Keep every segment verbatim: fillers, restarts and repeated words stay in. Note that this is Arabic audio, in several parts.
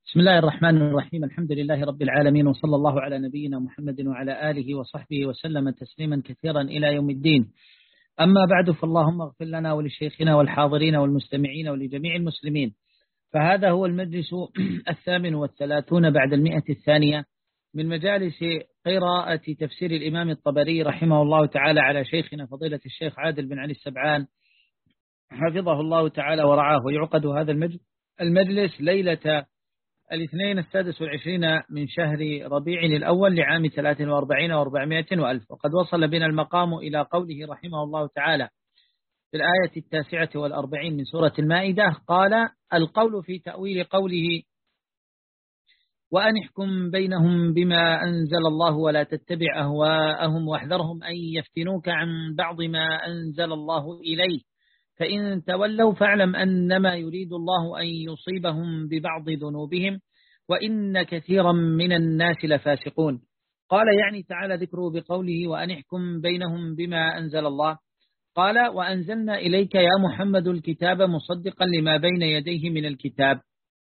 بسم الله الرحمن الرحيم. الحمد لله رب العالمين، وصلى الله على نبينا محمد وعلى آله وصحبه وسلم تسليما كثيرا إلى يوم الدين. أما بعد، فاللهم اغفر لنا ولشيخنا والحاضرين والمستمعين ولجميع المسلمين. فهذا هو المجلس الثامن والثلاثون بعد المئة الثانية من مجالس قراءة تفسير الإمام الطبري رحمه الله تعالى على شيخنا فضيلة الشيخ عادل بن علي السبعان حفظه الله تعالى ورعاه. ويعقد هذا المجلس ليلة الاثنين السادس والعشرين من شهر ربيع الأول لعام ثلاث وأربعين وأربعمائة وألف. وقد وصل بنا المقام إلى قوله رحمه الله تعالى في الآية التاسعة والأربعين من سورة المائدة، قال: القول في تأويل قوله وأن احكم بينهم بما أنزل الله ولا تتبع أهواءهم واحذرهم أن يفتنوك عن بعض ما أنزل الله إليه فإن تولوا فاعلم أنما يريد الله أن يصيبهم ببعض ذنوبهم وإن كثيرا من الناس لفاسقون. قال يعني تعالى ذكره بقوله وأن احكم بينهم بما أنزل الله. قال: وأنزلنا إليك يا محمد الكتاب مصدقا لما بين يديه من الكتاب.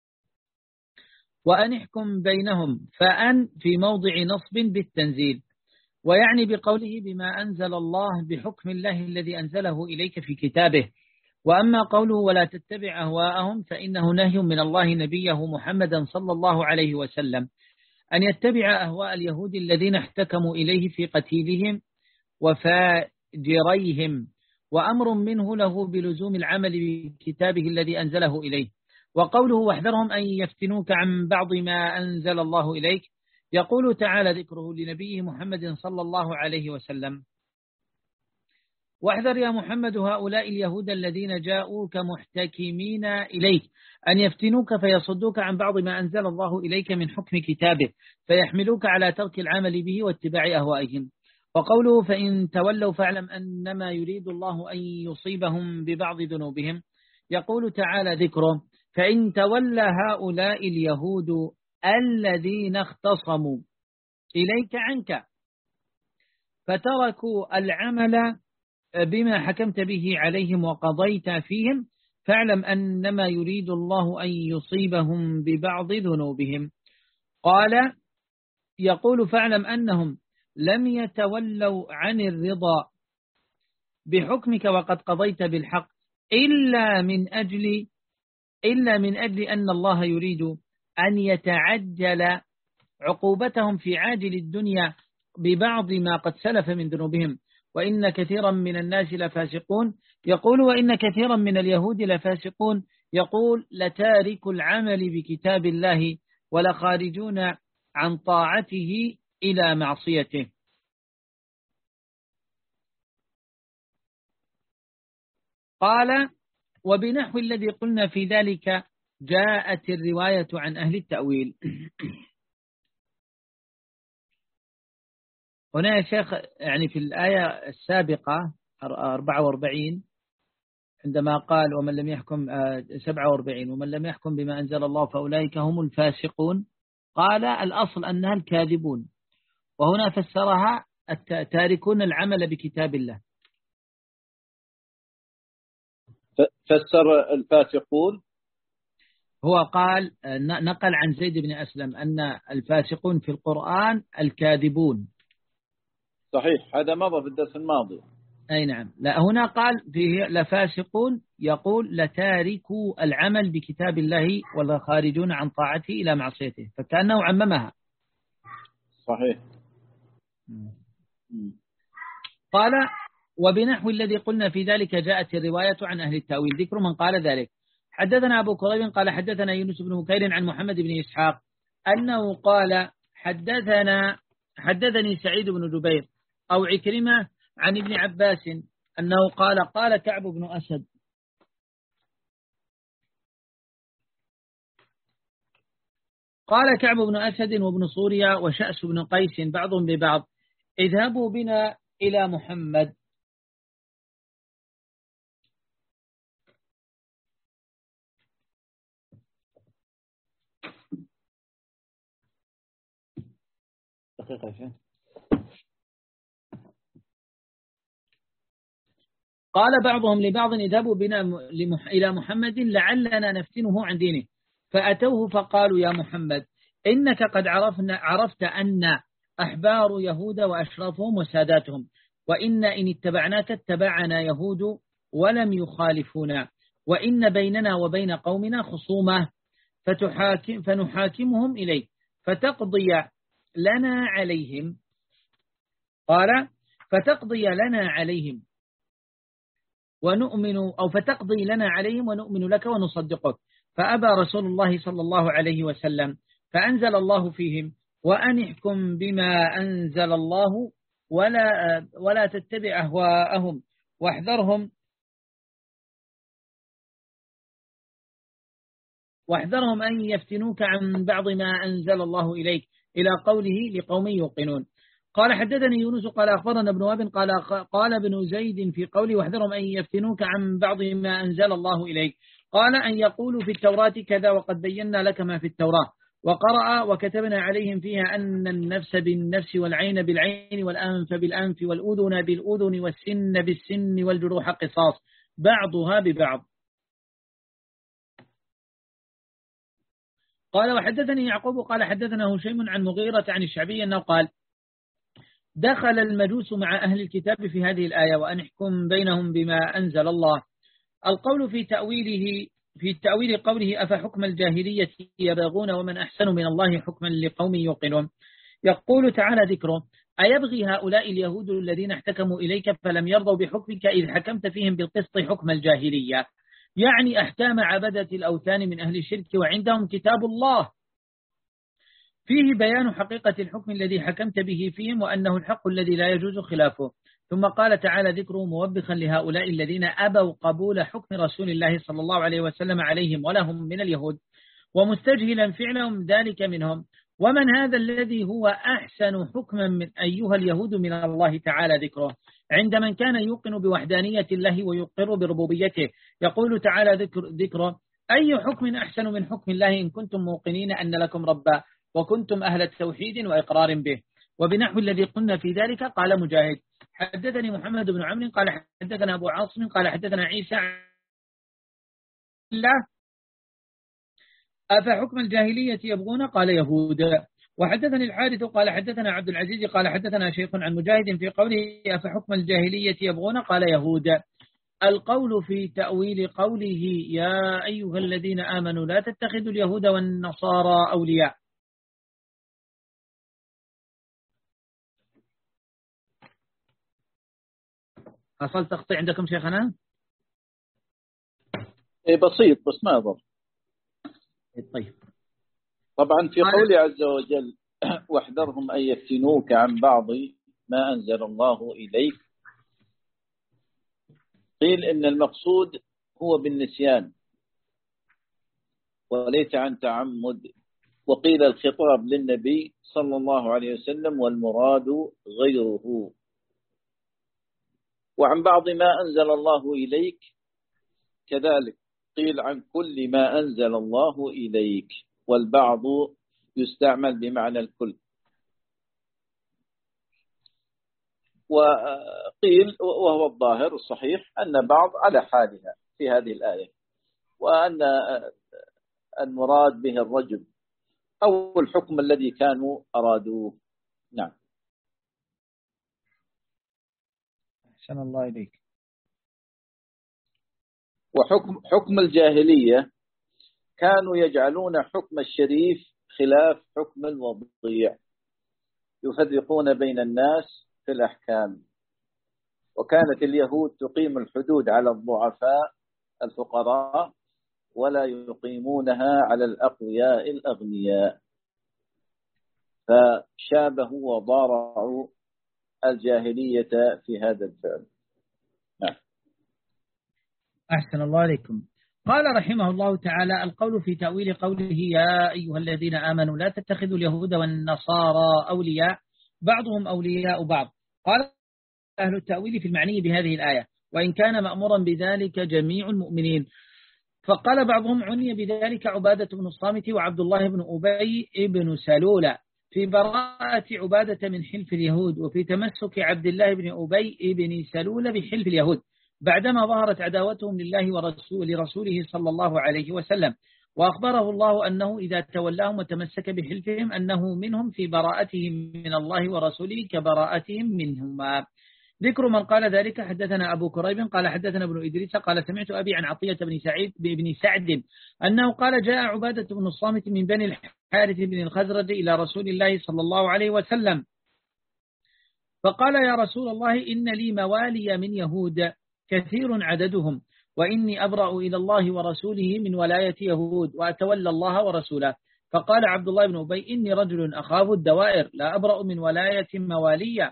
وأن احكم بينهم، فأن في موضع نصب بالتنزيل، ويعني بقوله بما أنزل الله بحكم الله الذي أنزله إليك في كتابه. وأما قوله ولا تتبع أهواءهم فإنه نهي من الله نبيه محمدا صلى الله عليه وسلم أن يتبع أهواء اليهود الذين احتكموا إليه في قتيلهم وفاجريهم، وأمر منه له بلزوم العمل بكتابه الذي أنزله إليه. وقوله واحذرهم أن يفتنوك عن بعض ما أنزل الله إليك، يقول تعالى ذكره لنبيه محمد صلى الله عليه وسلم: واحذر يا محمد هؤلاء اليهود الذين جاءوك محتكمين إليك أن يفتنوك فيصدوك عن بعض ما أنزل الله إليك من حكم كتابه فيحملوك على ترك العمل به واتباع أهوائهم. وقوله فإن تولوا فاعلم أنما يريد الله أن يصيبهم ببعض ذنوبهم، يقول تعالى ذكره: فإن تولى هؤلاء اليهود الذين اختصموا إليك عنك فتركوا العمل بما حكمت به عليهم وقضيت فيهم فاعلم أنما يريد الله أن يصيبهم ببعض ذنوبهم. قال: يقول فاعلم أنهم لم يتولوا عن الرضا بحكمك وقد قضيت بالحق إلا من أجل إلا من أجل أن الله يريد أن يتعجل عقوبتهم في عاجل الدنيا ببعض ما قد سلف من ذنوبهم وإن كثيرا من الناس لفاسقون. يقول وإن كثيرا من اليهود لفاسقون، يقول لتارك العمل بكتاب الله ولخارجون عن طاعته إلى معصيته. قال: وبنحو الذي قلنا في ذلك جاءت الرواية عن أهل التأويل. هنا يا شيخ يعني في الآية السابقة أربعة وأربعين عندما قال ومن لم يحكم سبعة وأربعين ومن لم يحكم بما أنزل الله فأولئك هم الفاسقون، قال الأصل أنها الكاذبون، وهنا فسرها تاركون العمل بكتاب الله. فسر الفاسقون، هو قال نقل عن زيد بن أسلم أن الفاسقون في القرآن الكاذبون. صحيح، هذا مضى في الدرس الماضي. أي نعم. لا، هنا قال فيه لفاسقون، يقول لتاركوا العمل بكتاب الله والخارجون عن طاعته إلى معصيته، فكأنه عممها. صحيح. قال: وبنحو الذي قلنا في ذلك جاءت الرواية عن أهل التأويل. ذكر من قال ذلك: حدثنا أبو كريب قال حدثنا يونس بن بكير عن محمد بن إسحاق أنه قال حدثنا حدثني سعيد بن جبير أو عكرمة عن ابن عباس أنه قال قال كعب بن أسد قال كعب بن أسد وابن صوريا وشأس بن قيس بعضهم ببعض اذهبوا بنا إلى محمد. قال بعضهم لبعض اذهبوا بنا إلى محمد لعلنا نفتنه عن دينه فأتوه فقالوا يا محمد إنك قد عرفنا عرفت أن أحبار يهود وأشرافهم وساداتهم، وإن إن اتبعناك اتبعنا يهود ولم يخالفونا، وإن بيننا وبين قومنا خصومة فتحاكم فنحاكمهم إليك فتقضي لنا عليهم. قال فتقضي لنا عليهم ونؤمن أو فتقضي لنا عليهم ونؤمن لك ونصدقك. فأبى رسول الله صلى الله عليه وسلم، فأنزل الله فيهم وأن احكم بما أنزل الله ولا ولا تتبع أهواءهم واحذرهم واحذرهم أن يفتنوك عن بعض ما أنزل الله إليك إلى قوله لقوم يوقنون. قال حدثني يونس قال أخبرنا ابن وهب قال قال ابن زيد في قوله واحذرهم أن يفتنوك عن بعض ما أنزل الله إليك، قال أن يقولوا في التوراة كذا وقد بينا لك ما في التوراة، وقرأ وكتبنا عليهم فيها أن النفس بالنفس والعين بالعين والأنف بالأنف والأذن بالأذن والسن بالسن والجروح قصاص بعضها ببعض. قال وحدثني يعقوب قال حدثنا هشيم عن مغيرة عن الشعبي أنه قال دخل المجوس مع أهل الكتاب في هذه الآية وأن احكم بينهم بما أنزل الله. القول في تأويله في تأويل قوله أفحكم الجاهلية يبغون ومن أحسن من الله حكما لقوم يوقنون. يقول تعالى ذكره أيبغي هؤلاء اليهود الذين احتكموا إليك فلم يرضوا بحكمك إذ حكمت فيهم بالقسط حكم الجاهلية، يعني أحكام عبدة الأوثان من أهل الشرك وعندهم كتاب الله فيه بيان حقيقة الحكم الذي حكمت به فيهم وأنه الحق الذي لا يجوز خلافه. ثم قال تعالى ذكره موبخا لهؤلاء الذين أبوا قبول حكم رسول الله صلى الله عليه وسلم عليهم ولهم من اليهود ومستجهلا فعلهم ذلك منهم. ومن هذا الذي هو أحسن حكما من أيها اليهود من الله تعالى ذكره عند من كان يوقن بوحدانية الله ويقر بربوبيته. يقول تعالى ذكر ذكره أي حكم أحسن من حكم الله إن كنتم موقنين أن لكم ربا وكنتم أهل توحيد وإقرار به. وبنحو الذي قلنا في ذلك قال مجاهد حدثني محمد بن عمرو قال حدثنا أبو عاصم قال حدثنا عيسى الله أفحكم الجاهلية يبغون قال يهود. وحدثني الحارث قال حدثنا عبد العزيز قال حدثنا شيخ عن مجاهد في قوله أفحكم الجاهلية يبغون قال يهود. القول في تأويل قوله يا أيها الذين آمنوا لا تتخذوا اليهود والنصارى أولياء. حصل تقطيع عندكم شيخنا؟ إيه بسيط بس ما يضر. طيب طبعا في قوله عز وجل واحذرهم أن يفتنوك عن بعض ما أنزل الله إليك، قيل إن المقصود هو بالنسيان وليس عن تعمد، وقيل الخطاب للنبي صلى الله عليه وسلم والمراد غيره. وعن بعض ما أنزل الله إليك كذلك قيل عن كل ما أنزل الله إليك، والبعض يستعمل بمعنى الكل. وقيل وهو الظاهر الصحيح أن بعض على حالها في هذه الآية، وأن المراد به الرجل أو الحكم الذي كانوا أرادوه. نعم. أحسن الله إليك. وحكم حكم الجاهلية كانوا يجعلون حكم الشريف خلاف حكم الوضيع، يفرقون بين الناس في الأحكام. وكانت اليهود تقيم الحدود على الضعفاء الفقراء ولا يقيمونها على الأقوياء الأغنياء، فشابهوا وضارعوا الجاهلية في هذا الفعل. نعم. أحسن الله عليكم. قال رحمه الله تعالى القول في تأويل قوله يا أيها الذين آمنوا لا تتخذوا اليهود والنصارى أولياء بعضهم أولياء بعض. قال أهل التأويل في المعني بهذه الآية وإن كان مأمورا بذلك جميع المؤمنين. فقال بعضهم عني بذلك عبادة بن الصامت وعبد الله بن أبي بن سلول في براءة عبادة من حلف اليهود، وفي تمسك عبد الله بن أبي بن سلول بحلف اليهود بعدما ظهرت عداوتهم لله ورسول لرسوله صلى الله عليه وسلم. وأخبره الله أنه إذا تولاهم وتمسك بحلفهم أنه منهم في براءتهم من الله ورسوله كبراءتهم منهما. ذكر من قال ذلك: حدثنا أبو كريب قال حدثنا ابن إدريس قال سمعت أبي عن عطية بن سعيد بن سعد أنه قال: جاء عبادة بن الصامت من بني الحارث بن الخزرج إلى رسول الله صلى الله عليه وسلم فقال: يا رسول الله، إن لي موالي من يهود كثير عددهم، وإني أبرأ إلى الله ورسوله من ولاية يهود وأتولى الله ورسوله. فقال عبد الله بن أبي: إني رجل أخاف الدوائر، لا أبرأ من ولاية موالية.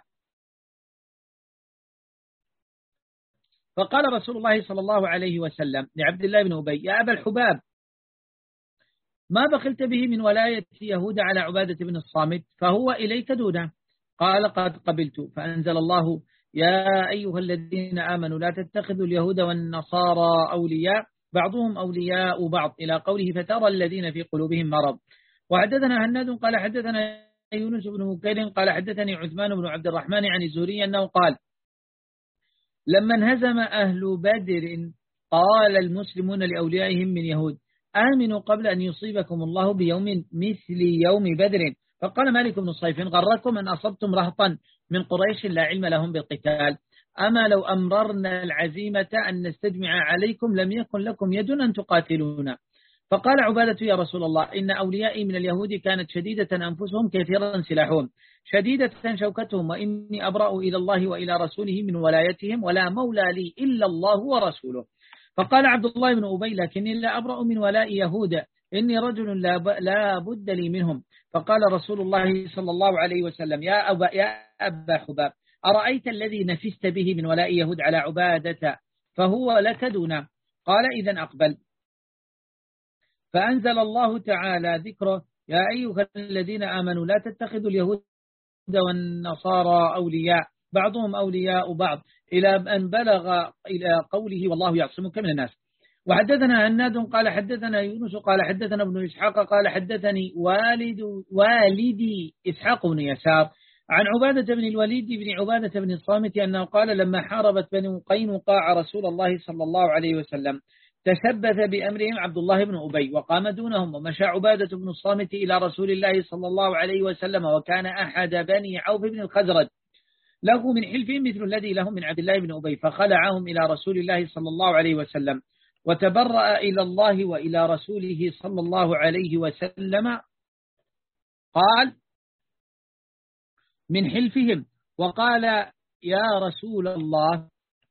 فقال رسول الله صلى الله عليه وسلم لعبد الله بن أبي: يا أبا الحباب، ما بخلت به من ولاية يهود على عبادة بن الصامت، فهو إليك دونه. قال: قد قبلت. فأنزل الله: يا أيها الذين آمنوا لا تتخذوا اليهود والنصارى أولياء بعضهم أولياء بعض، إلى قوله: فترى الذين في قلوبهم مرض. وحدثنا هناد قال حدثنا يونس بن بكير قال حدثني عثمان بن عبد الرحمن عن الزهري أنه قال: لما انهزم أهل بدر قال المسلمون لأوليائهم من يهود: آمنوا قبل أن يصيبكم الله بيوم مثل يوم بدر. فقال مالك بن صيف: غركم أن أصبتم رهطا من قريش لا علم لهم بالقتال، أما لو أمررنا العزيمة أن نستجمع عليكم لم يكن لكم يد أن تقاتلونا. فقال عبادة: يا رسول الله، إن أوليائي من اليهود كانت شديدة أنفسهم كثيرا سلاحهم شديدة شوكتهم، وإني أبرأ إلى الله وإلى رسوله من ولايتهم، ولا مولى لي إلا الله ورسوله. فقال عبد الله بن أبي: لكني لا أبرأ من ولاء يهود، إني رجل لا, ب... لا بد لي منهم. فقال رسول الله صلى الله عليه وسلم: يا أبا, يا أبا حباب، أرأيت الذي نفست به من ولاء يهود على عبادة، فهو لك دونه. قال: إذن أقبل. فأنزل الله تعالى ذكره: يا أيها الذين آمنوا لا تتخذوا اليهود والنصارى أولياء بعضهم أولياء بعض، إلى أن بلغ إلى قوله: والله يعصمك من الناس. وحدثنا هناد قال حدثنا يونس قال حدثنا ابن إسحاق قال حدثني والد والدي إسحاق بن يسار عن عبادة بن الوليد بن عبادة بن الصامت أنه قال: لما حاربت بني قينقاع رسول الله صلى الله عليه وسلم تشبث بأمرهم عبد الله بن أبي وقام دونهم، ومشى عبادة بن الصامت إلى رسول الله صلى الله عليه وسلم، وكان أحد بني عوف بن الخزرج له من حلفهم مثل الذي له من عبد الله بن أبي، فخلعهم إلى رسول الله صلى الله عليه وسلم وتبرأ إلى الله وإلى رسوله صلى الله عليه وسلم. قال من حلفهم وقال: يا رسول الله،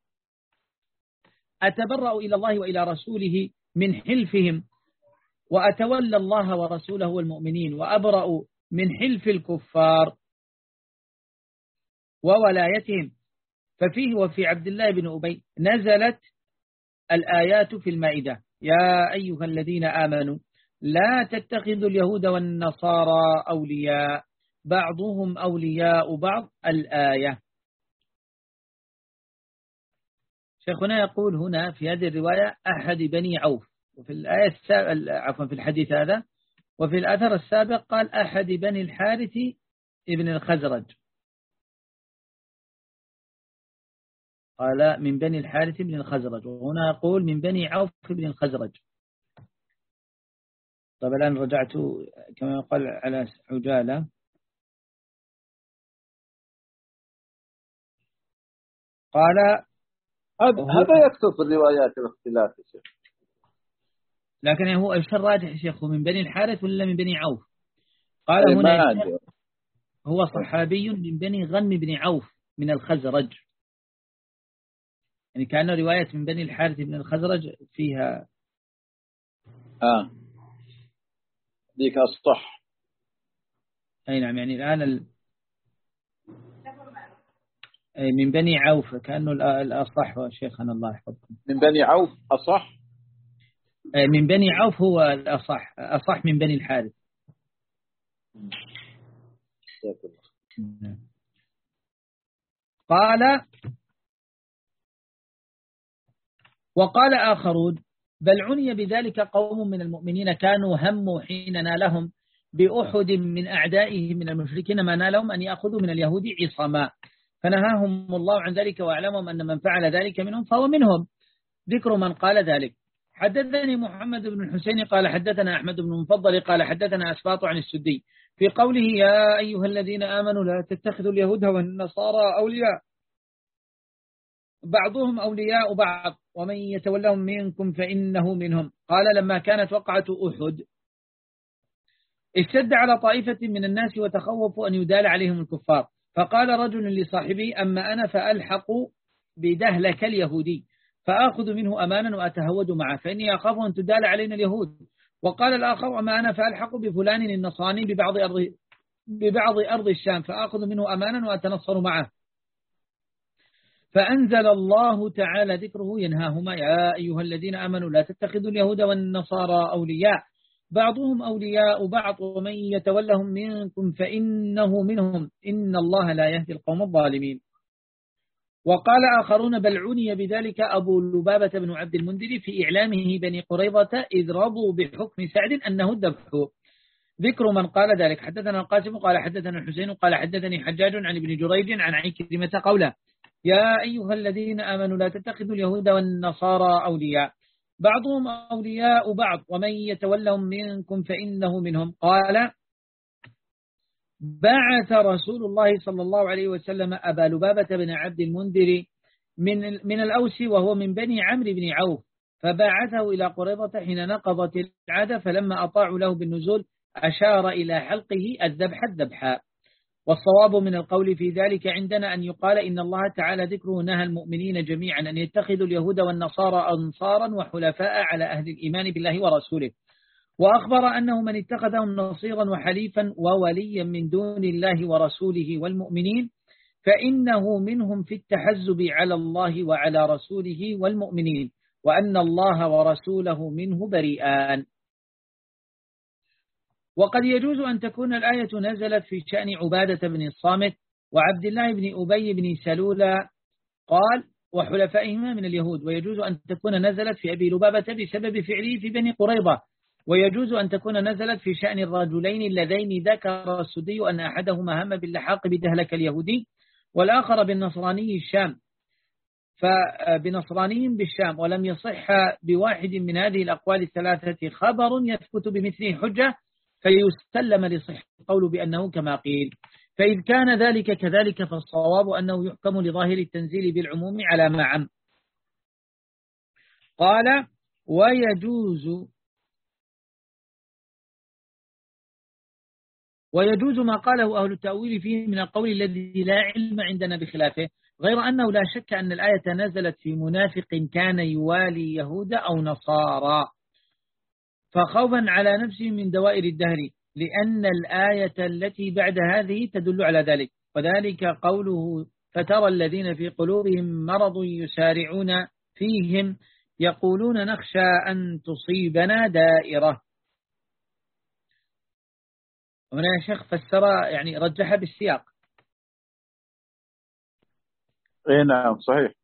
أتبرأ إلى الله وإلى رسوله من حلفهم، وأتولى الله ورسوله والمؤمنين، وأبرأ من حلف الكفار وولايتهم. ففيه وفي عبد الله بن أبي نزلت الآيات في المائدة: يا أيها الذين آمنوا لا تتخذوا اليهود والنصارى أولياء بعضهم أولياء بعض، الآية. شيخنا يقول هنا في هذه الرواية أحد بني عوف، وفي الآية السابقة عفوا في الحديث هذا وفي الأثر السابق قال أحد بني الحارث ابن الخزرج، قال من بني الحارث بن الخزرج، وهنا يقول من بني عوف بن الخزرج. طب الآن رجعت كما يقال على عجالة. قال هذا يكتب في الروايات الاختلاف يا شيخ، لكن هو ايش الراجح يا شيخ، من بني الحارث ولا من بني عوف؟ قال هنا هو صحابي من بني غنم بن عوف من الخزرج، يعني كأنه رواية من بني الحارث بن الخزرج فيها آه ديك الصح. أي نعم، يعني الآن ال... من بني عوف كأنه الأصح شيخنا الله يحفظكم. من بني عوف أصح، من بني عوف هو الأصح، أصح من بني الحارث. قال وقال آخرون: بل عني بذلك قوم من المؤمنين كانوا هموا حين نالهم بأحد من أعدائهم من المشركين ما نالهم أن يأخذوا من اليهود عصما، فنهاهم الله عن ذلك، وأعلمهم أن من فعل ذلك منهم فهو منهم. ذكر من قال ذلك. حدثني محمد بن الحسين قال حدثنا أحمد بن المفضل قال حدثنا أسباط عن السدي في قوله يا أيها الذين آمنوا لا تتخذوا اليهود والنصارى أولياء بعضهم أولياء بعض ومن يتولهم منكم فإنه منهم. قال لما كانت وقعة أحد اشتد على طائفة من الناس وتخوفوا أن يدال عليهم الكفار، فقال رجل لصاحبه أما أنا فألحق بدهلك اليهودي فآخذ منه أمانا وأتهود معه فإني أخاف أن تدال علينا اليهود. وقال الآخر أما أنا فألحق بفلان النصراني ببعض أرض, ببعض أرض الشام فآخذ منه أمانا وأتنصر معه. فأنزل الله تعالى ذكره ينهاهما يا أيها الذين آمنوا لا تتخذوا اليهود والنصارى أولياء بعضهم أولياء بعض ومن يتولهم منكم فإنه منهم إن الله لا يهدي القوم الظالمين. وقال آخرون بل عني بذلك أبو لبابة بن عبد المنذر في إعلامه بني قريظة إذ رضوا بحكم سعد أنه الذبح. ذكر من قال ذلك حدثنا القاسم قال حدثنا الحسين قال حدثني حجاج عن ابن جريج عن عكرمة قوله يا أيها الذين آمنوا لا تتخذوا اليهود والنصارى أولياء بعضهم أولياء بعض ومن يتولهم منكم فإنه منهم. قال بعث رسول الله صلى الله عليه وسلم أبا لبابة بن عبد المنذر من من الأوس وهو من بني عمرو بن عوف فبعثه إلى قريظة حين نقضت العادة فلما أطاعوا له بالنزول أشار إلى حلقه الذبح الذبحاء. والصواب من القول في ذلك عندنا أن يقال إن الله تعالى ذكره نهى المؤمنين جميعا أن يتخذوا اليهود والنصارى أنصارا وحلفاء على أهل الإيمان بالله ورسوله، وأخبر أنه من اتخذهم نصيرا وحليفا ووليا من دون الله ورسوله والمؤمنين فإنه منهم في التحزب على الله وعلى رسوله والمؤمنين وأن الله ورسوله منه بريئان. وقد يجوز أن تكون الآية نزلت في شأن عبادة بن الصامت وعبد الله بن أبي بن سلولة قال وحلفائهما من اليهود، ويجوز أن تكون نزلت في أبي لبابة بسبب فعله في بني قريظة، ويجوز أن تكون نزلت في شأن الرجلين اللذين ذكر السدي أن أحدهما هم باللحاق بدهلك اليهودي والآخر بالنصراني الشام فبنصرانيهم بالشام، ولم يصح بواحد من هذه الأقوال الثلاثة خبر يثبت بمثله حجة فيستلم لصح القول بأنه كما قيل. فإذ كان ذلك كذلك فالصواب أنه يحكم لظاهر التنزيل بالعموم على ما عم. قال ويجوز ويجوز ما قاله أهل التأويل فيه من القول الذي لا علم عندنا بخلافه، غير أنه لا شك أن الآية نزلت في منافق كان يوالي يهود أو نصارى فخوفا على نفسه من دوائر الدهر، لأن الآية التي بعد هذه تدل على ذلك، وذلك قوله فترى الذين في قلوبهم مرض يسارعون فيهم يقولون نخشى أن تصيبنا دائرة. هنا يا شيخ فسر يعني رجح بالسياق. اي نعم صحيح.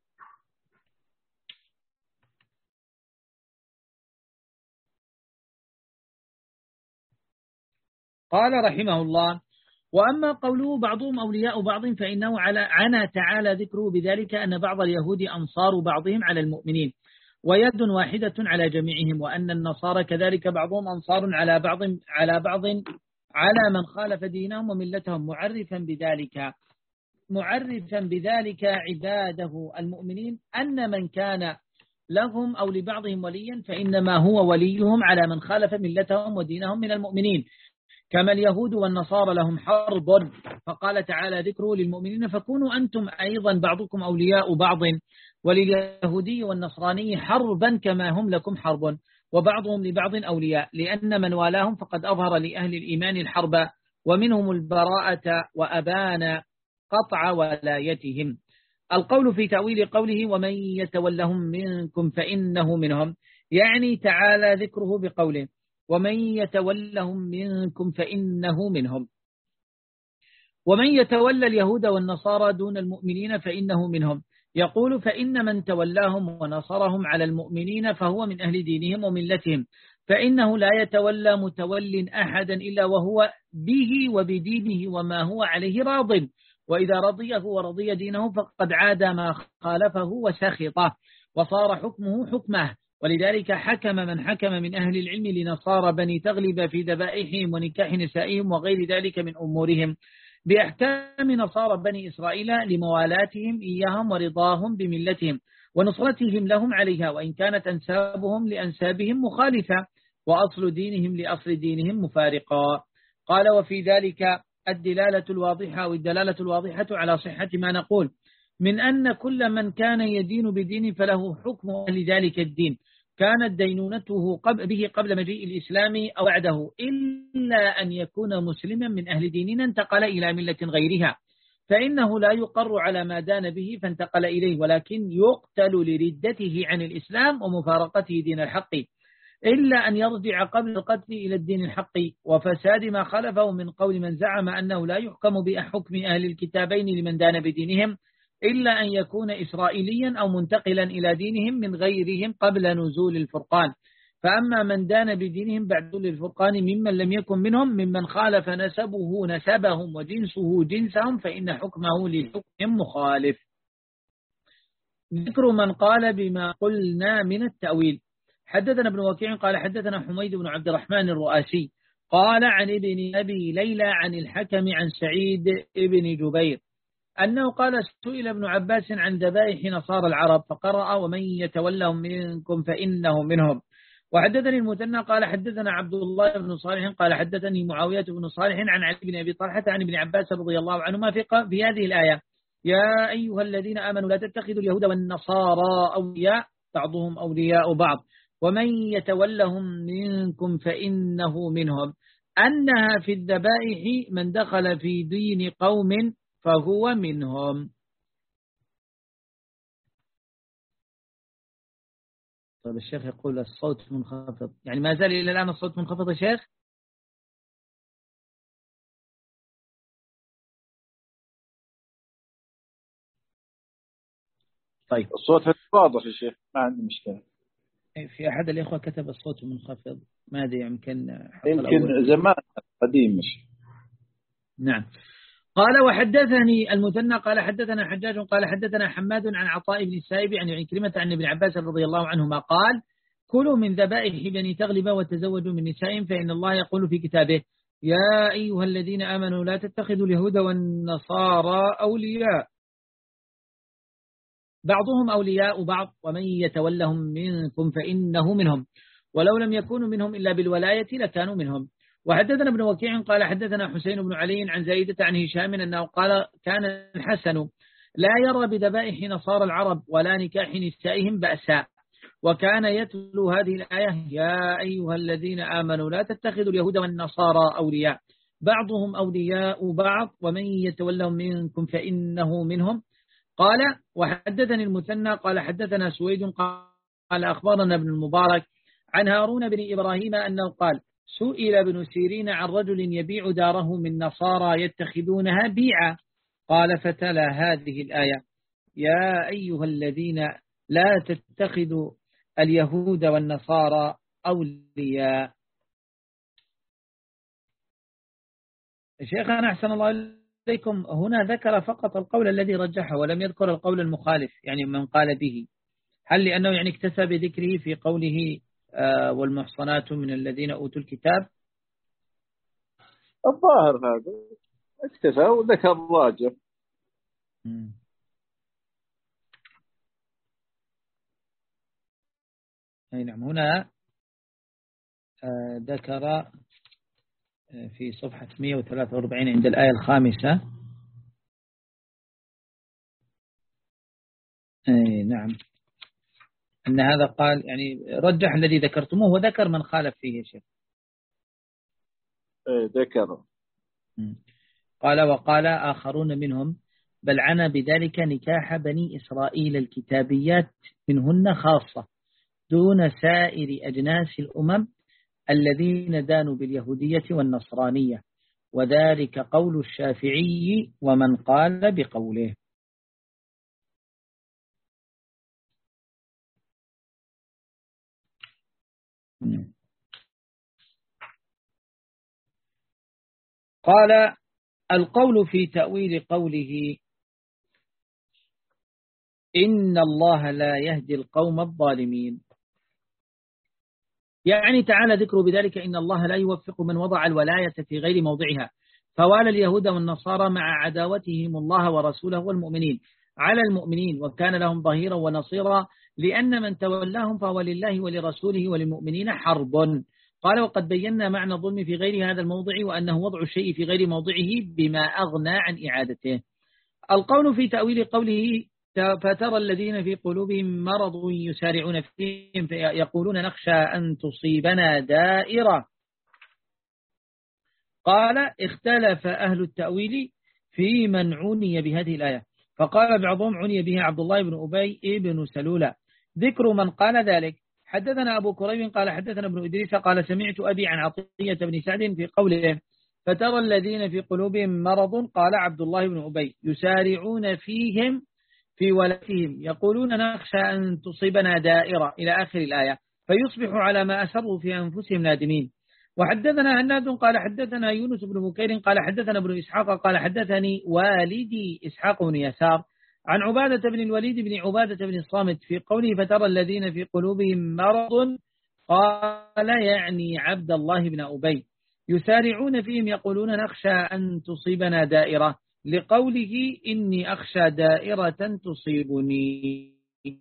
قال رحمه الله وأما قوله بعضهم أولياء بعض فإنه على عنا تعالى ذكره بذلك أن بعض اليهود أنصار بعضهم على المؤمنين ويد واحدة على جميعهم، وأن النصارى كذلك بعضهم أنصار على بعض على بعض على من خالف دينهم وملتهم، معرفا بذلك معرفا بذلك عباده المؤمنين أن من كان لهم أو لبعضهم وليا فإنما هو وليهم على من خالف ملتهم ودينهم من المؤمنين، كما اليهود والنصارى لهم حرب، فقال تعالى ذكره للمؤمنين فكونوا أنتم أيضا بعضكم أولياء بعض، ولليهودي والنصراني حربا كما هم لكم حرب، وبعضهم لبعض أولياء، لأن من والاهم فقد أظهر لأهل الإيمان الحرب ومنهم البراءة وأبان قطع ولايتهم. القول في تأويل قوله ومن يتولهم منكم فإنه منهم، يعني تعالى ذكره بقوله ومن يتولهم منكم فإنه منهم، ومن يتولى اليهود والنصارى دون المؤمنين فإنه منهم. يقول فإن من تولاهم ونصرهم على المؤمنين فهو من أهل دينهم وملتهم، فإنه لا يتولى متول أحدا إلا وهو به وبدينه وما هو عليه راض، وإذا رضيه ورضي دينه فقد عاد ما خالفه وسخطه وصار حكمه حكمه، ولذلك حكم من حكم من أهل العلم لنصارى بني تغلب في ذبائحهم ونكاح نسائهم وغير ذلك من أمورهم بأحكام نصارى بني إسرائيل لموالاتهم إياهم ورضاهم بملتهم ونصرتهم لهم عليها، وإن كانت أنسابهم لأنسابهم مخالفة وأصل دينهم لأصل دينهم مفارقا. قال وفي ذلك الدلالة الواضحة والدلالة الواضحة على صحة ما نقول من أن كل من كان يدين بدين فله حكم أهل ذلك الدين كانت دينونته قبل به قبل مجيء الإسلام أو بعده، إلا أن يكون مسلما من أهل ديننا انتقل إلى ملة غيرها فإنه لا يقر على ما دان به فانتقل إليه، ولكن يقتل لردته عن الإسلام ومفارقته دين الحق، إلا أن يرجع قبل القتل إلى الدين الحق وفساد ما خلفه من قول من زعم أنه لا يحكم بحكم أهل الكتابين لمن دان بدينهم إلا أن يكون إسرائيليا أو منتقلا إلى دينهم من غيرهم قبل نزول الفرقان. فأما من دان بدينهم بعد نزول الفرقان ممن لم يكن منهم ممن خالف نسبه نسبهم وجنسه جنسهم فإن حكمه لحكم مخالف. ذكر من قال بما قلنا من التأويل. حدثنا ابن وكيع قال حدثنا حميد بن عبد الرحمن الرؤاسي قال عن ابن أبي ليلى عن الحكم عن سعيد ابن جبير أنه قال سئل ابن عباس عن ذبائح نصارى العرب فقرأ ومن يتولهم منكم فإنه منهم. وحدثني المثنى قال حدثنا عبد الله بن صالح قال حدثني معاوية بن صالح عن علي بن أبي طلحة عن ابن عباس رضي الله عنهما في في هذه الآية يا أيها الذين آمنوا لا تتخذوا اليهود والنصارى أولياء بعضهم أولياء بعض ومن يتولهم منكم فإنه منهم، أنها في الذبائح من دخل في دين قوم فهو منهم. طيب الشيخ يقول الصوت منخفض، يعني ما زال إلى الآن الصوت منخفض يا شيخ؟ طيب الصوت واضح يا شيخ، ما عندي مشكلة. في أحد الإخوة كتب الصوت منخفض، ما أدري يمكن يمكن زمان قديم مش. نعم. قال وحدثني المثنى قال حدثنا حجاج قال حدثنا حماد عن عطاء بن السائب عن كلمة عن ابن عباس رضي الله عنهما قال كلوا من ذبائح بني تغلب وتزوجوا من نسائهم فإن الله يقول في كتابه يا أيها الذين آمنوا لا تتخذوا اليهود والنصارى أولياء بعضهم أولياء بعض ومن يتولهم منكم فإنه منهم ولو لم يكونوا منهم إلا بالولاية لكانوا منهم. وحدثنا ابن وكيع قال حدثنا حسين بن علي عن زايدة عن هشام أنه قال كان الحسن لا يرى بذبائح نصارى العرب ولا نكاح نسائهم بأسا، وكان يتلو هذه الآية يا أيها الذين آمنوا لا تتخذوا اليهود والنصارى أولياء بعضهم أولياء بعض ومن يتولهم منكم فإنه منهم. قال وحدثني المثنى قال حدثنا سويد قال أخبرنا ابن المبارك عن هارون بن إبراهيم أنه قال سئل ابن سيرين عن رجل يبيع داره من نصارى يتخذونها بيعا قال فتلا هذه الآية يا أيها الذين لا تتخذوا اليهود والنصارى أولياء. شيخنا أحسن الله إليكم هنا ذكر فقط القول الذي رجحه ولم يذكر القول المخالف يعني من قال به، هل لأنه يعني اكتفى بذكره في قوله آه والمحصنات من الذين أوتوا الكتاب؟ الظاهر هذا اكتفى وذكر الراجح. أي نعم. هنا آه ذكر آه في صفحة مئة وثلاثة وأربعين عند الآية الخامسة أي نعم أن هذا قال يعني رجح الذي ذكرتموه وذكر من خالف فيه يا شيخ. ذكر قال وقال آخرون منهم بل عنا بذلك نكاح بني إسرائيل الكتابيات منهن خاصة دون سائر أجناس الأمم الذين دانوا باليهودية والنصرانية، وذلك قول الشافعي ومن قال بقوله. قال القول في تأويل قوله إن الله لا يهدي القوم الظالمين يعني تعالى ذكر بذلك إن الله لا يوفق من وضع الولاية في غير موضعها، فوالى اليهود والنصارى مع عداوتهم الله ورسوله والمؤمنين على المؤمنين، وكان لهم ظهيرا ونصيرا، لأن من تولاهم فهو لله ولرسوله وللمؤمنين حرب. قال وقد بينا معنى الظلم في غير هذا الموضع، وأنه وضع الشيء في غير موضعه بما أغنى عن إعادته. القول في تأويل قوله فترى الذين في قلوبهم مرض يسارعون فيهم فيقولون نخشى أن تصيبنا دائرة. قال اختلف أهل التأويل في من عني بهذه الآية، فقال بعضهم عني به عبد الله بن أبي بن سلولة. ذكر من قال ذلك: حدثنا أبو كريب قال حدثنا ابن إدريس قال سمعت أبي عن عطية بن سعد في قوله فترى الذين في قلوبهم مرض، قال عبد الله بن أبي يسارعون فيهم في ولدهم يقولون نخشى أن تصيبنا دائرة إلى آخر الآية، فيصبح على ما أسروا في أنفسهم نادمين. وحدثنا هناد قال حدثنا يونس بن بكير قال حدثنا ابن إسحاق قال حدثني والدي إسحاق بن يسار عن عبادة بن الوليد بن عبادة بن الصامت في قوله فترى الذين في قلوبهم مرض، قال يعني عبد الله بن أبي يسارعون فيهم يقولون نخشى أن تصيبنا دائرة، لقوله إني أخشى دائرة تصيبني.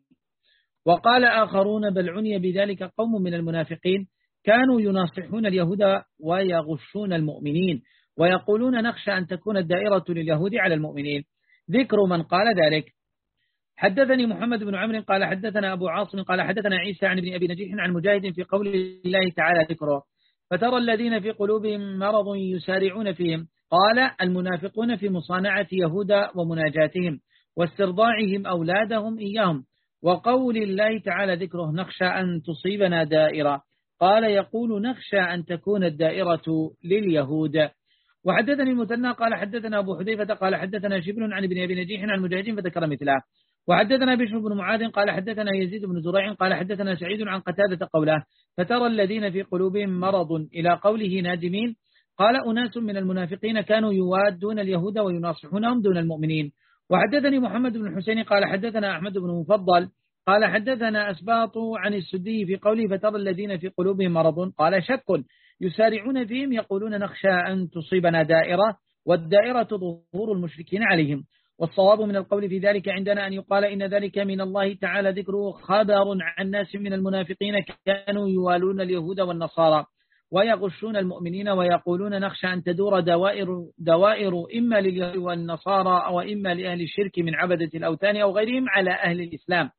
وقال آخرون بل عني بذلك قوم من المنافقين كانوا يناصحون اليهود ويغشون المؤمنين ويقولون نخشى أن تكون الدائرة لليهود على المؤمنين. ذكر من قال ذلك: حدثني محمد بن عمرو قال حدثنا أبو عاصم قال حدثنا عيسى عن ابن أبي نجيح عن مجاهد في قول الله تعالى ذكره فترى الذين في قلوبهم مرض يسارعون فيهم، قال المنافقون في مصانعة يهود ومناجاتهم واسترضاعهم أولادهم إياهم. وقول الله تعالى ذكره نخشى أن تصيبنا دائرة، قال يقول نخشى أن تكون الدائرة لليهود. وحدثني المثنى قال حدثنا أبو حذيفة قال حدثنا شبل عن ابن أبي نجيح عن مجاهد فذكر مثله. وحدثنا بشر بن معاذ قال حدثنا يزيد بن زريع قال حدثنا سعيد عن قتادة قوله فترى الذين في قلوبهم مرض إلى قوله نادمين، قال أناس من المنافقين كانوا يوادون اليهود ويناصحونهم دون المؤمنين. وحدثني محمد بن حسين قال حدثنا أحمد بن مفضل قال حدثنا أسباط عن السدي في قوله فترى الذين في قلوبهم مرض، قال شك يسارعون فيهم يقولون نخشى أن تصيبنا دائرة، والدائرة ظهور المشركين عليهم. والصواب من القول في ذلك عندنا أن يقال إن ذلك من الله تعالى ذكره خبر عن ناس من المنافقين كانوا يوالون اليهود والنصارى ويغشون المؤمنين ويقولون نخشى أن تدور دوائر, دوائر إما لليهود والنصارى أو إما لأهل الشرك من عبدة الأوثان أو غيرهم على أهل الإسلام،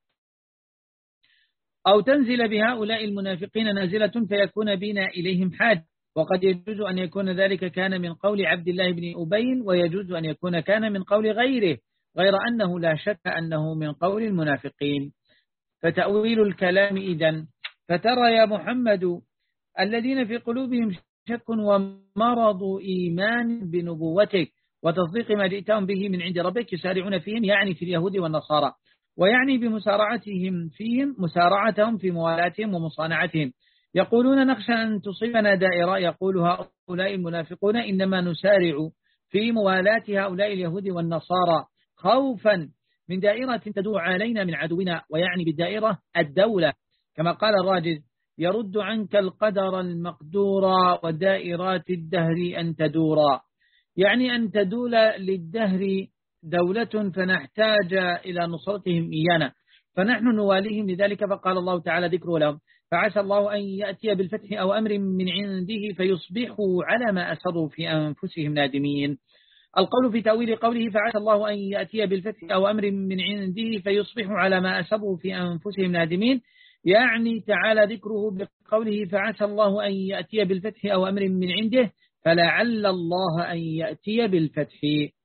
أو تنزل بهؤلاء المنافقين نازلة فيكون بنا إليهم حاج. وقد يجوز أن يكون ذلك كان من قول عبد الله بن أبي، ويجوز أن يكون كان من قول غيره، غير أنه لا شك أنه من قول المنافقين. فتأويل الكلام إذن فترى يا محمد الذين في قلوبهم شك ومرض إيمان بنبوتك وتصديق ما جئتهم به من عند ربك يسارعون فيهم، يعني في اليهود والنصارى، ويعني بمسارعتهم فيهم مسارعتهم في موالاتهم ومصانعتهم. يقولون نخشى أن تصيبنا دائرة، يقول هؤلاء المنافقون إنما نسارع في موالاة هؤلاء اليهود والنصارى خوفا من دائرة تدور علينا من عدونا، ويعني بالدائرة الدولة، كما قال الراجز يرد عنك القدر المقدور ودائرات الدهر أن تدورا، يعني أن تدول للدهر دولة فنحتاج إلى نصرتهم إيانا فنحن نواليهم لذلك. فقال الله تعالى ذكره لهم فعسى الله أن يأتي بالفتح أو أمر من عنده فيصبحوا على ما أسروا في أنفسهم نادمين. القول في تأويل قوله فعسى الله أن يأتي بالفتح أو أمر من عنده فيصبحوا على ما أسروا في أنفسهم نادمين، يعني تعالى ذكره بقوله فعسى الله أن يأتي بالفتح أو أمر من عنده فلعل الله أن يأتي بالفتح.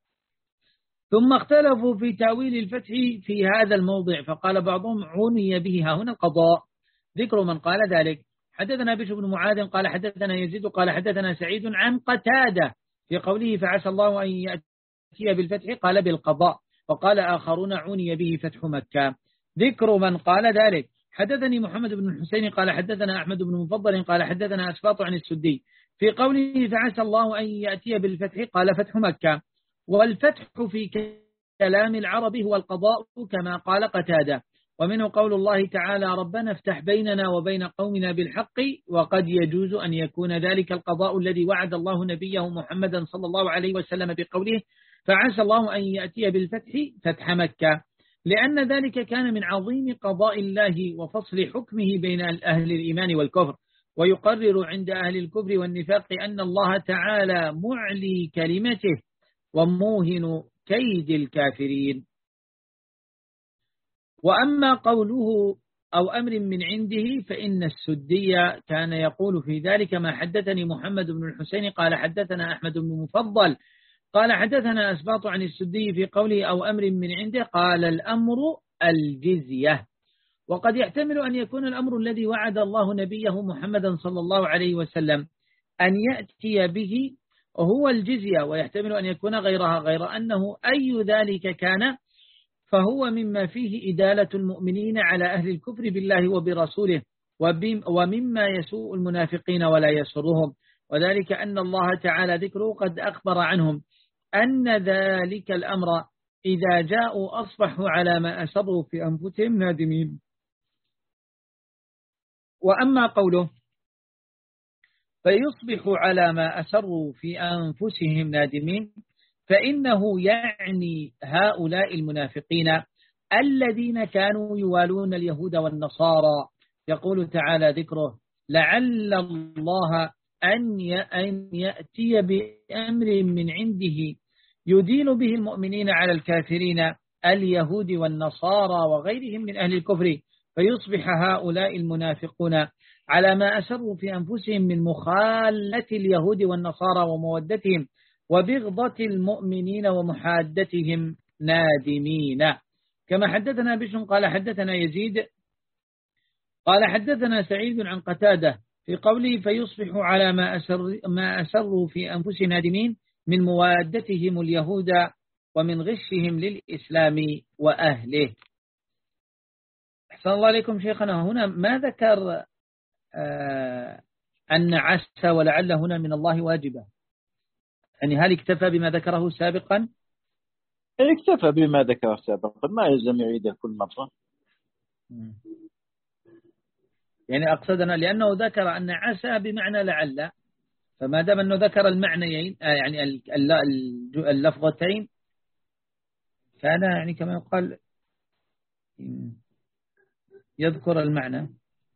ثم اختلفوا في تأويل الفتح في هذا الموضع، فقال بعضهم عني به ها هنا القضاء. ذكر من قال ذلك: حدثنا بشر بن معاذ قال حدثنا يزيد قال حدثنا سعيد عن قتادة في قوله فعسى الله أن يأتي بالفتح قال بالقضاء، وقال آخرون عني به فتح مكة. ذكر من قال ذلك: حدثني محمد بن الحسين قال حدثنا أحمد بن مفضل قال حدثنا أسباط عن السدي في قوله فعسى الله أن يأتي بالفتح قال فتح مكة. والفتح في كلام العرب هو القضاء كما قال قتادة، ومنه قول الله تعالى ربنا افتح بيننا وبين قومنا بالحق، وقد يجوز أن يكون ذلك القضاء الذي وعد الله نبيه محمدا صلى الله عليه وسلم بقوله فعسى الله أن يأتي بالفتح فتح مكة، لأن ذلك كان من عظيم قضاء الله وفصل حكمه بين أهل الإيمان والكفر، ويقرر عند أهل الكفر والنفاق أن الله تعالى معلي كلمته وموهن كيد الكافرين. وأما قوله أو أمر من عنده فإن السدي كان يقول في ذلك ما حدثني محمد بن الحسين قال حدثنا أحمد بن مفضل قال حدثنا أسباط عن السدي في قوله أو أمر من عنده قال الأمر الجزية. وقد يحتمل أن يكون الأمر الذي وعد الله نبيه محمدا صلى الله عليه وسلم أن يأتي به هو الجزية، ويحتمل أن يكون غيرها، غير أنه أي ذلك كان فهو مما فيه إدالة المؤمنين على أهل الكفر بالله وبرسوله، ومما يسوء المنافقين ولا يسرهم، وذلك أن الله تعالى ذكره قد أخبر عنهم أن ذلك الأمر إذا جاءوا أصبحوا على ما أسروا في أنفسهم نادمين. وأما قوله فيصبحوا على ما أسروا في أنفسهم نادمين فإنه يعني هؤلاء المنافقين الذين كانوا يوالون اليهود والنصارى، يقول تعالى ذكره لعل الله أن يأتي بأمر من عنده يدين به المؤمنين على الكافرين اليهود والنصارى وغيرهم من أهل الكفر، فيصبح هؤلاء المنافقون على ما أسروا في أنفسهم من مخالة اليهود والنصارى ومودتهم وبغضة المؤمنين ومحادتهم نادمين. كما حدثنا بشر قال حدثنا يزيد قال حدثنا سعيد عن قتادة في قوله فيصبح على ما أسر ما أسروا في أنفسهم نادمين من موادتهم اليهود ومن غشهم للإسلام وأهله. أحسن الله عليكم شيخنا، هنا ما ذكر آه أن عسى ولعل هنا من الله واجبة، يعني هل اكتفى بما ذكره سابقا؟ اكتفى بما ذكره سابقا، ما يلزم يعيده كل مرة. يعني أقصدنا لأنه ذكر أن عسى بمعنى لعل، فما دام أنه ذكر المعنيين يعني اللفظتين كان يعني كما يقال يذكر المعنى.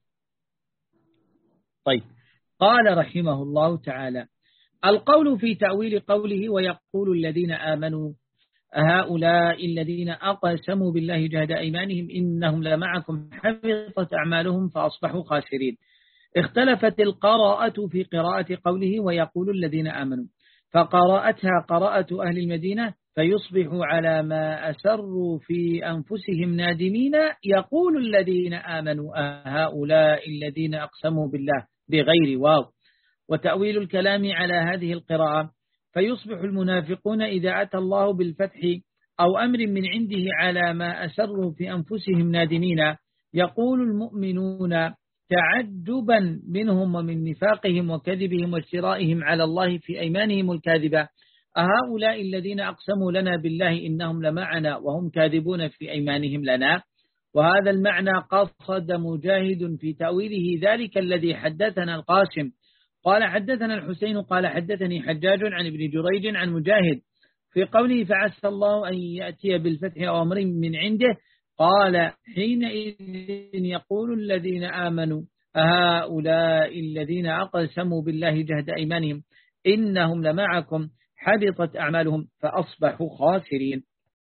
طيب، قال رحمه الله تعالى القول في تأويل قوله ويقول الذين آمنوا هؤلاء الذين أقسموا بالله جهد أيمانهم إنهم لمعكم حبطت أعمالهم فأصبحوا خاسرين. اختلفت القراءة في قراءة قوله ويقول الذين آمنوا، فقراءتها قراءة أهل المدينة فيصبحوا على ما أسروا في أنفسهم نادمين يقول الذين آمنوا هؤلاء الذين أقسموا بالله بغير واو. وتأويل الكلام على هذه القراءة فيصبح المنافقون إذا أتى الله بالفتح أو أمر من عنده على ما أسروا في أنفسهم نادمين يقول المؤمنون تعجبا منهم ومن نفاقهم وكذبهم واجترائهم على الله في أيمانهم الكاذبة أهؤلاء الذين أقسموا لنا بالله إنهم لمعنا وهم كاذبون في أيمانهم لنا. وهذا المعنى قصد مجاهد في تأويله ذلك الذي حدثنا القاسم قال حدثنا الحسين قال حدثني حجاج عن ابن جريج عن مجاهد في قوله فعسى الله أن يأتي بالفتح أو أمر من عنده قال حينئذ يقول الذين آمنوا هؤلاء الذين أقسموا بالله جهد أيمانهم إنهم لمعكم حبطت أعمالهم فأصبحوا خاسرين.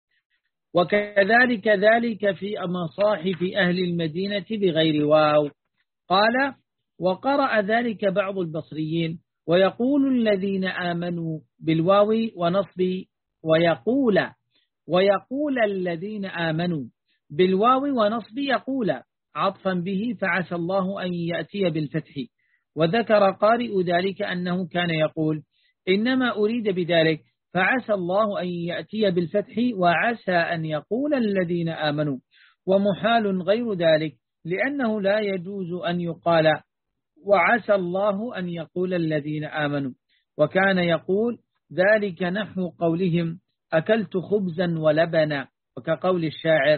وكذلك ذلك في مصاحف أهل المدينة بغير واو. قال وقرأ ذلك بعض البصريين ويقول الذين آمنوا بالواو ونصب ويقول ويقول الذين آمنوا بالواو ونصب يقول عطفا به فعسى الله أن يأتي بالفتح. وذكر قارئ ذلك أنه كان يقول إنما أريد بذلك فعسى الله أن يأتي بالفتح وعسى أن يقول الذين آمنوا، ومحال غير ذلك لأنه لا يجوز أن يقال وعسى الله أن يقول الذين آمنوا. وكان يقول ذلك نحو قولهم أكلت خبزا ولبنا، وكقول الشاعر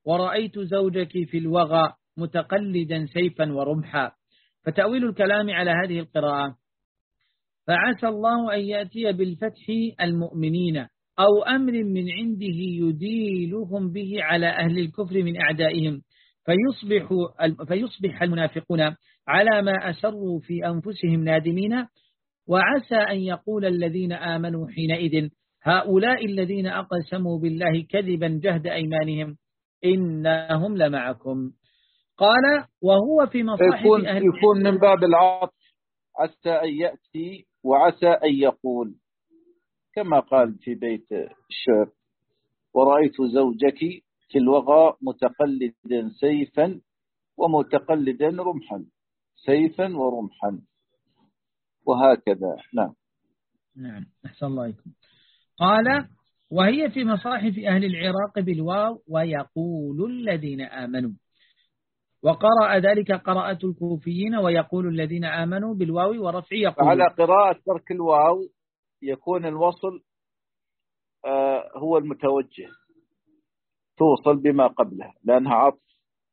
ورأيت زوجك في الوغى متقلدا سيفا ورمحا. فتأويل الكلام على هذه القراءة: فعسى الله أن يأتي بالفتح المؤمنين أو أمر من عنده يديلهم به على أهل الكفر من أعدائهم فيصبح, فيصبح المنافقون على ما أسروا في أنفسهم نادمين. وعسى أن يقول الذين آمنوا حينئذ هؤلاء الذين أقسموا بالله كذبا جهد أيمانهم إنهم لمعكم. قال وهو في مصاحف يكون, أهل يكون من باب العطف عسى أن يأتي وعسى أن يقول، كما قال في بيت الشعر: ورأيت زوجك في الوغى متقلدا سيفا ومتقلدا رمحا، سيفا ورمحا، وهكذا. نعم نعم أحسن الله عليكم. قال وهي في مصاحف أهل العراق بالواو ويقول الذين آمنوا. وقرأ ذلك قراءة الكوفيين ويقول الذين آمنوا بالواو ورفع يقول. على قراءة ترك الواو يكون الوصل آه هو المتوجه، توصل بما قبله لأنها عطف.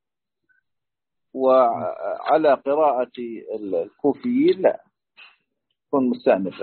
وعلى قراءة الكوفيين لا، تكون مستأنفة.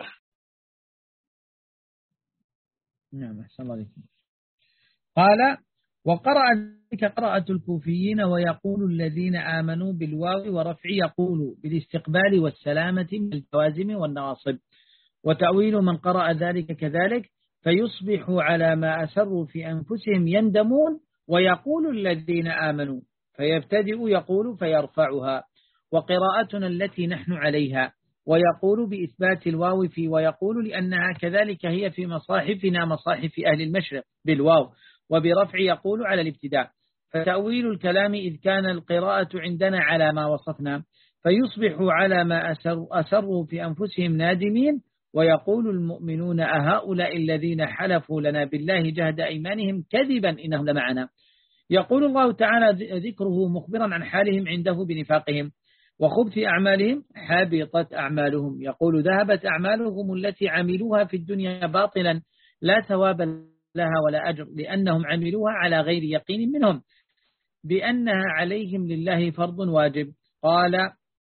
نعم أحسن الله عليكم. قال وقرأ ذلك قراءة الكوفيين ويقول الذين آمنوا بالواو ورفع يقول بالاستقبال والسلامة من الجوازم والنواصب. وتأويل من قرأ ذلك كذلك: فيصبح على ما أسروا في أنفسهم يندمون ويقول الذين آمنوا، فيبتدئ يقول فيرفعها. وقراءتنا التي نحن عليها ويقول بإثبات الواو في ويقول لأنها كذلك هي في مصاحفنا مصاحف أهل المشرق بالواو، وبرفع يقول على الابتداء. فتأويل الكلام إذ كان القراءة عندنا على ما وصفنا فيصبح على ما أسروا, أسروا في أنفسهم نادمين ويقول المؤمنون أهؤلاء الذين حلفوا لنا بالله جهد أيمانهم كذبا إنهم لمعنا. يقول الله تعالى ذكره مخبرا عن حالهم عنده بنفاقهم وخبث أعمالهم حبطت أعمالهم. يقول ذهبت أعمالهم التي عملوها في الدنيا باطلا لا ثواب لها ولا أجر لأنهم عملوها على غير يقين منهم بأنها عليهم لله فرض واجب. قال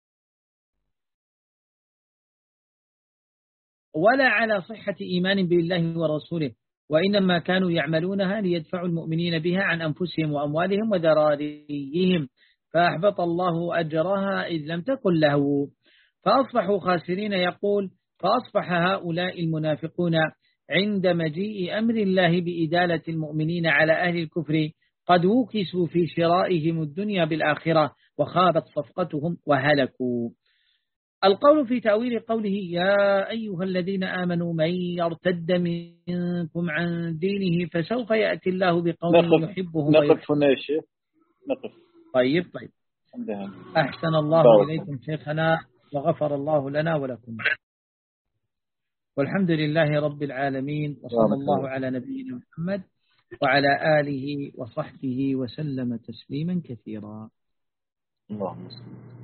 ولا على صحة إيمان بالله ورسوله، وإنما كانوا يعملونها ليدفعوا المؤمنين بها عن أنفسهم وأموالهم وذراريهم فأحبط الله أجرها إذ لم تكن له فأصبحوا خاسرين. يقول فأصبح هؤلاء المنافقون عند مجيء أمر الله بإدالة المؤمنين على أهل الكفر قد وكسوا في شرائهم الدنيا بالآخرة وخابت صفقتهم وهلكوا. القول في تأويل قوله يا أيها الذين آمنوا من يرتد منكم عن دينه فسوف يأتي الله بقوم يحبهم. نقف هنا يا شيخ، نقف. طيب طيب أحسن الله إليكم شيخنا وغفر الله لنا ولكم، والحمد لله رب العالمين، وصلى الله على نبينا محمد وعلى آله وصحبه وسلم تسليما كثيرا. اللهم